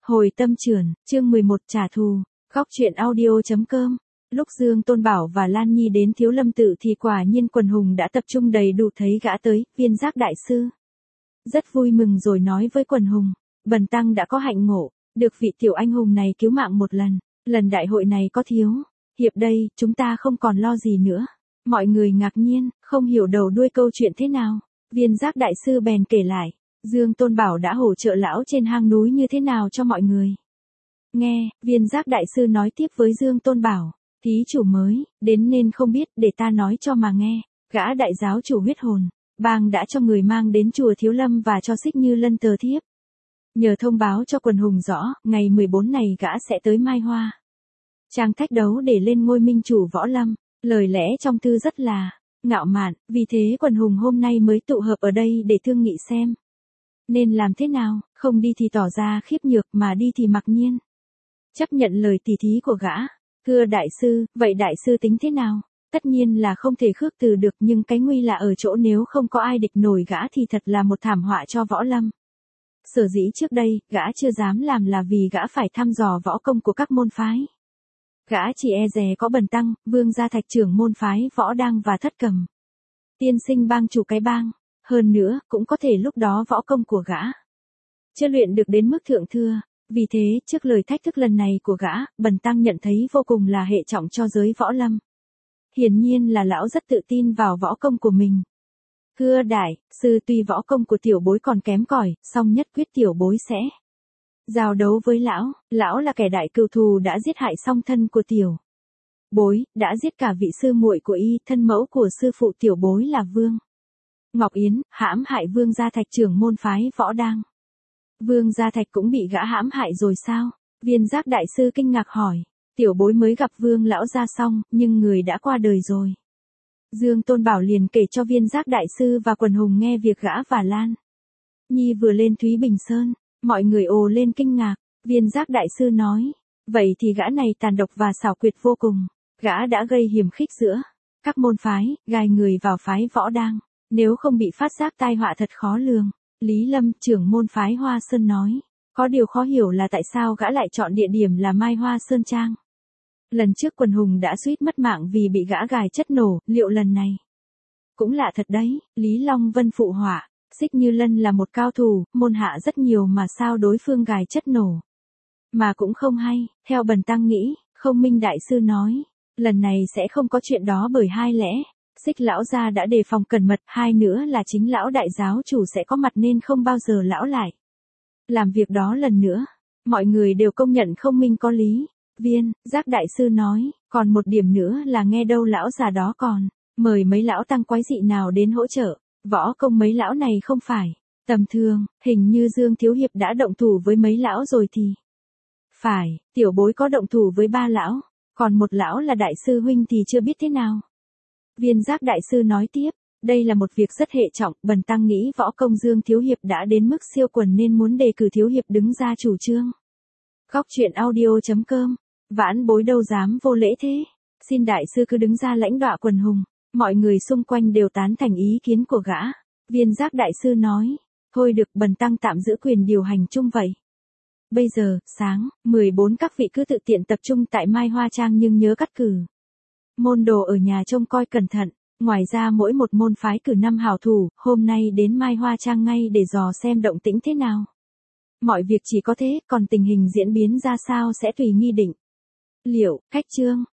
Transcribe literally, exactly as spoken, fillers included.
Hồi tâm trườn, chương mười một trả thù, góc truyện audio.com. Lúc Dương Tôn Bảo và Lan Nhi đến Thiếu Lâm Tự thì quả nhiên quần hùng đã tập trung đầy đủ, thấy gã tới, Viên Giác đại sư rất vui mừng rồi nói với quần hùng, bần tăng đã có hạnh ngộ, được vị tiểu anh hùng này cứu mạng một lần, lần đại hội này có Thiếu hiệp đây, chúng ta không còn lo gì nữa. Mọi người ngạc nhiên, không hiểu đầu đuôi câu chuyện thế nào. Viên Giác đại sư bèn kể lại, Dương Tôn Bảo đã hỗ trợ lão trên hang núi như thế nào cho mọi người. Nghe, Viên Giác đại sư nói tiếp với Dương Tôn Bảo, thí chủ mới đến nên không biết, để ta nói cho mà nghe. Gã đại giáo chủ huyết hồn bang đã cho người mang đến chùa Thiếu Lâm và cho Xích Như Lân tờ thiếp, nhờ thông báo cho quần hùng rõ, ngày mười bốn này gã sẽ tới Mai Hoa Trang thách đấu để lên ngôi minh chủ võ lâm. Lời lẽ trong thư rất là ngạo mạn, vì thế quần hùng hôm nay mới tụ hợp ở đây để thương nghị xem nên làm thế nào, không đi thì tỏ ra khiếp nhược, mà đi thì mặc nhiên chấp nhận lời tỉ thí của gã. Thưa đại sư, vậy đại sư tính thế nào? Tất nhiên là không thể khước từ được, nhưng cái nguy là ở chỗ nếu không có ai địch nổi gã thì thật là một thảm họa cho võ lâm. Sở dĩ trước đây, gã chưa dám làm là vì gã phải thăm dò võ công của các môn phái. Gã chỉ e dè có bần tăng, Vương Gia Thạch trưởng môn phái Võ Đang và Thất Cầm tiên sinh bang chủ cái bang. Hơn nữa, cũng có thể lúc đó võ công của gã chưa luyện được đến mức thượng thừa. Vì thế, trước lời thách thức lần này của gã, bần tăng nhận thấy vô cùng là hệ trọng cho giới võ lâm. Hiển nhiên là lão rất tự tin vào võ công của mình. Thưa đại sư, tuy võ công của tiểu bối còn kém cỏi, song nhất quyết tiểu bối sẽ giao đấu với lão. Lão là kẻ đại cừu thù đã giết hại song thân của tiểu bối, đã giết cả vị sư muội của y, thân mẫu của sư phụ tiểu bối là Vương Ngọc Yến, hãm hại Vương Gia Thạch trưởng môn phái Võ Đang. Vương Gia Thạch cũng bị gã hãm hại rồi sao? Viên Giác đại sư kinh ngạc hỏi. Tiểu bối mới gặp Vương lão gia xong, nhưng người đã qua đời rồi. Dương Tôn Bảo liền kể cho Viên Giác đại sư và quần hùng nghe việc gã và Lan Nhi vừa lên Thúy Bình Sơn. Mọi người ồ lên kinh ngạc. Viên Giác đại sư nói, vậy thì gã này tàn độc và xảo quyệt vô cùng. Gã đã gây hiểm khích giữa các môn phái, gài người vào phái Võ Đang. Nếu không bị phát giác tai họa thật khó lường. Lý Lâm, trưởng môn phái Hoa Sơn nói, có điều khó hiểu là tại sao gã lại chọn địa điểm là Mai Hoa Sơn Trang. Lần trước quần hùng đã suýt mất mạng vì bị gã gài chất nổ, liệu lần này cũng lạ thật đấy. Lý Long Vân phụ họa, Xích Như Lân là một cao thủ, môn hạ rất nhiều mà sao đối phương gài chất nổ mà cũng không hay. Theo bần tăng nghĩ, Không Minh đại sư nói, lần này sẽ không có chuyện đó, bởi hai lẽ Xích lão gia đã đề phòng cẩn mật, hai nữa là chính lão đại giáo chủ sẽ có mặt nên không bao giờ lão lại làm việc đó lần nữa. Mọi người đều công nhận Không Minh có lý. Viên Giác đại sư nói, còn một điểm nữa là nghe đâu lão già đó còn mời mấy lão tăng quái dị nào đến hỗ trợ. Võ công mấy lão này không phải tầm thường, hình như Dương thiếu hiệp đã động thủ với mấy lão rồi thì phải, tiểu bối có động thủ với ba lão, còn một lão là đại sư huynh thì chưa biết thế nào. Viên Giác đại sư nói tiếp, đây là một việc rất hệ trọng, bần tăng nghĩ võ công Dương thiếu hiệp đã đến mức siêu quần nên muốn đề cử thiếu hiệp đứng ra chủ trương. Góc truyện audio.com. Vãn bối đâu dám vô lễ thế, xin đại sư cứ đứng ra lãnh đọa quần hùng. Mọi người xung quanh đều tán thành ý kiến của gã. Viên Giác đại sư nói, thôi được, bần tăng tạm giữ quyền điều hành chung vậy. Bây giờ, sáng, mười bốn các vị cứ tự tiện tập trung tại Mai Hoa Trang, nhưng nhớ cắt cử môn đồ ở nhà trông coi cẩn thận. Ngoài ra mỗi một môn phái cử năm hảo thủ, hôm nay đến Mai Hoa Trang ngay để dò xem động tĩnh thế nào. Mọi việc chỉ có thế, còn tình hình diễn biến ra sao sẽ tùy nghi định. Liệu, cách chương